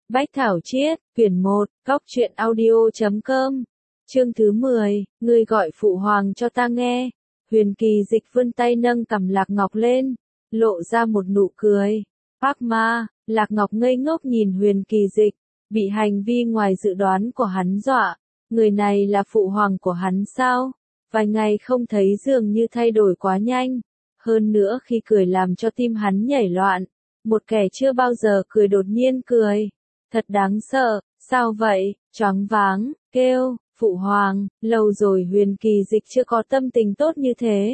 Bách Thảo Chiết, quyển 1, goctruyện audio.com, chương thứ 10, ngươi gọi phụ hoàng cho ta nghe. Huyền Kỳ Dịch vươn tay nâng cằm Lạc Ngọc lên, lộ ra một nụ cười. Phác ma, Lạc Ngọc ngây ngốc nhìn Huyền Kỳ Dịch, bị hành vi ngoài dự đoán của hắn dọa. Người này là phụ hoàng của hắn sao? Vài ngày không thấy dường như thay đổi quá nhanh. Hơn nữa khi cười làm cho tim hắn nhảy loạn. Một kẻ chưa bao giờ cười đột nhiên cười. Thật đáng sợ, sao vậy? Choáng váng, kêu, phụ hoàng, lâu rồi Huyền Kỳ Dịch chưa có tâm tình tốt như thế.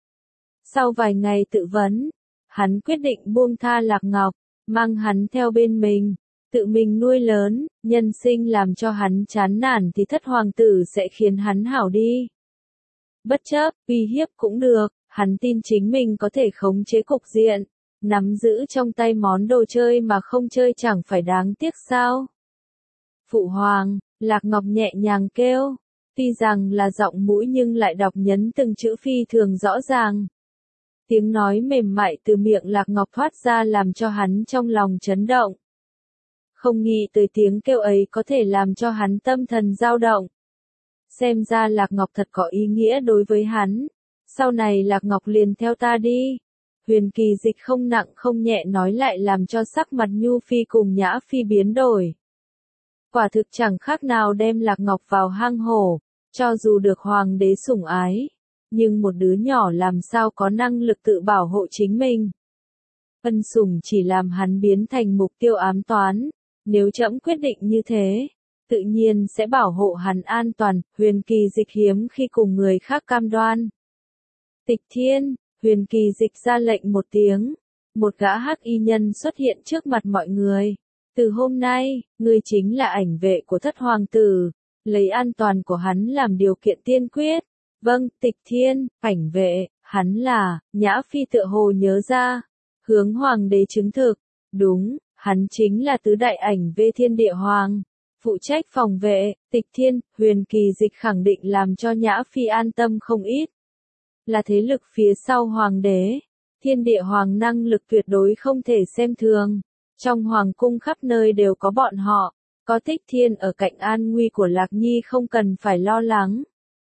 Sau vài ngày tự vấn, hắn quyết định buông tha Lạc Ngọc, mang hắn theo bên mình, tự mình nuôi lớn, nhân sinh làm cho hắn chán nản thì thất hoàng tử sẽ khiến hắn hảo đi. Bất chấp, uy hiếp cũng được, hắn tin chính mình có thể khống chế cục diện. Nắm giữ trong tay món đồ chơi mà không chơi chẳng phải đáng tiếc sao? Phụ hoàng, Lạc Ngọc nhẹ nhàng kêu, tuy rằng là giọng mũi nhưng lại đọc nhấn từng chữ phi thường rõ ràng. Tiếng nói mềm mại từ miệng Lạc Ngọc thoát ra làm cho hắn trong lòng chấn động. Không nghĩ tới tiếng kêu ấy có thể làm cho hắn tâm thần dao động. Xem ra Lạc Ngọc thật có ý nghĩa đối với hắn. Sau này Lạc Ngọc liền theo ta đi. Huyền Kỳ Dịch không nặng không nhẹ nói lại làm cho sắc mặt Nhu Phi cùng Nhã Phi biến đổi. Quả thực chẳng khác nào đem Lạc Ngọc vào hang hổ, cho dù được hoàng đế sủng ái, nhưng một đứa nhỏ làm sao có năng lực tự bảo hộ chính mình. Ân sủng chỉ làm hắn biến thành mục tiêu ám toán, nếu trẫm quyết định như thế, tự nhiên sẽ bảo hộ hắn an toàn. Huyền Kỳ Dịch hiếm khi cùng người khác cam đoan. Tịch Thiên, Huyền Kỳ Dịch ra lệnh một tiếng, một gã hắc y nhân xuất hiện trước mặt mọi người. Từ hôm nay, ngươi chính là ảnh vệ của thất hoàng tử, lấy an toàn của hắn làm điều kiện tiên quyết. Vâng, Tịch Thiên, ảnh vệ, hắn là, Nhã Phi tựa hồ nhớ ra, hướng hoàng đế chứng thực, đúng, hắn chính là tứ đại ảnh vệ Thiên Địa Hoàng, phụ trách phòng vệ. Tịch Thiên, Huyền Kỳ Dịch khẳng định làm cho Nhã Phi an tâm không ít. Là thế lực phía sau hoàng đế, Thiên Địa Hoàng năng lực tuyệt đối không thể xem thường. Trong hoàng cung khắp nơi đều có bọn họ, có Tịch Thiên ở cạnh an nguy của Lạc Nhi không cần phải lo lắng.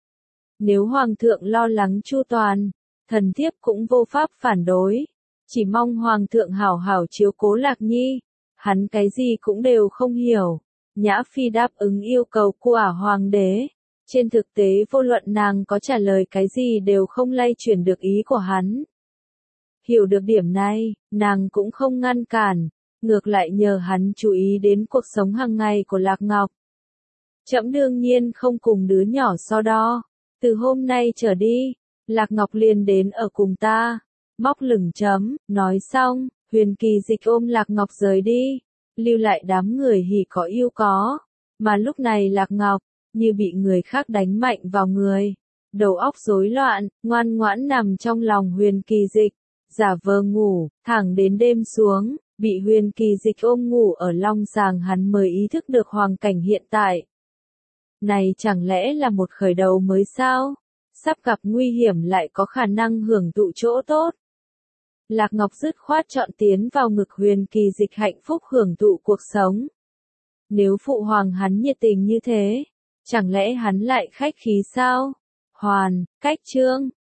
Nếu hoàng thượng lo lắng chu toàn, thần thiếp cũng vô pháp phản đối, chỉ mong hoàng thượng hảo hảo chiếu cố Lạc Nhi. Hắn cái gì cũng đều không hiểu. Nhã Phi đáp ứng yêu cầu của hoàng đế. Trên thực tế vô luận nàng có trả lời cái gì đều không lay chuyển được ý của hắn. Hiểu được điểm này, nàng cũng không ngăn cản, ngược lại nhờ hắn chú ý đến cuộc sống hàng ngày của Lạc Ngọc. Trẫm đương nhiên không cùng đứa nhỏ so đo, từ hôm nay trở đi, Lạc Ngọc liền đến ở cùng ta. Móc lửng chấm, nói xong, Huyền Kỳ Dịch ôm Lạc Ngọc rời đi, lưu lại đám người hỉ có yêu có, mà lúc này Lạc Ngọc như bị người khác đánh mạnh vào người, đầu óc rối loạn, ngoan ngoãn nằm trong lòng Huyền Kỳ Dịch, giả vờ ngủ, thẳng đến đêm xuống, bị Huyền Kỳ Dịch ôm ngủ ở long sàng hắn mới ý thức được hoàn cảnh hiện tại. Này chẳng lẽ là một khởi đầu mới sao? Sắp gặp nguy hiểm lại có khả năng hưởng thụ chỗ tốt. Lạc Ngọc dứt khoát chọn tiến vào ngực Huyền Kỳ Dịch hạnh phúc hưởng thụ cuộc sống. Nếu phụ hoàng hắn nhiệt tình như thế, chẳng lẽ hắn lại khách khí sao? Hoàn, cách chương.